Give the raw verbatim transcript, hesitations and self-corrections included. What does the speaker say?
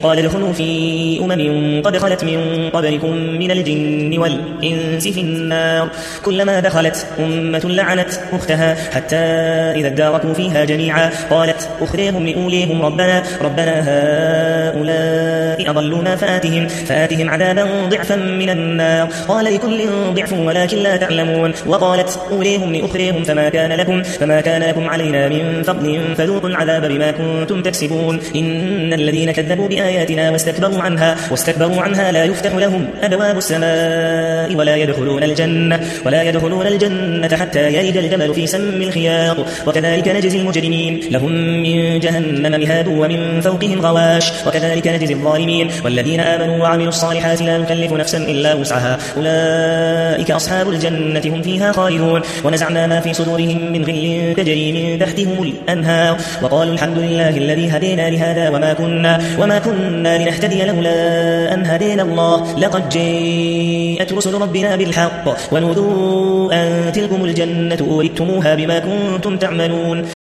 قال ادخلوا في أمم قد خلت من قبلكم من الجن والإنس في النار كلما دخلت أمة لعنت أختها حتى إذا اداركوا فيها جميعا قالت أخريهم لأوليهم ربنا ربنا هؤلاء أضلونا فآتهم, فآتهم عذابا ضعفا من النار قال لكل ضعف ولكن لا تعلمون وقالت أوليهم لأخريهم فما كان لكم, فما كان لكم علينا من فضل فذوقوا العذاب بما كنتم تكسبون إن الذين كذبوا بآياتنا واستكبروا عنها, واستكبروا عنها لا يفتح لهم أبواب السماء ولا يدخلون الجنة, ولا يدخلون الجنة حتى يلج الجمل في سم الخياط وكذلك نجزي المجرمين لهم من جهنم مهاد ومن فوقهم غواش وكذلك نجزي الظالمين والذين آمنوا وعملوا الصالحات لا نكلف نفسا إلا وسعها أولئك أصحاب الجنة هم فيها خالدون ونزعنا ما في صدورهم من غل تجري من تحتهم الأنهار وقالوا الحمد لله الذي هدينا لهذا وما كنا, وما كنا لنهتدي لولا أن هدينا الله لقد جاءت رسل ربنا بالحق ونودوا أن تلكم الجنة أورثتموها بما كنتم تعملون